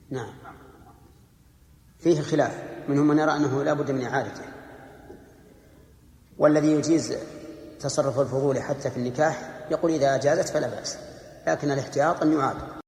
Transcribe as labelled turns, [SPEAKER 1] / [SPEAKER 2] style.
[SPEAKER 1] نعم، فيه خلاف، منهم من يرى أنه لا بد من إعادته، والذي يجيز تصرف الفضول حتى في النكاح يقول إذا أجازت فلا بأس، لكن الاحتياط أن يعاد.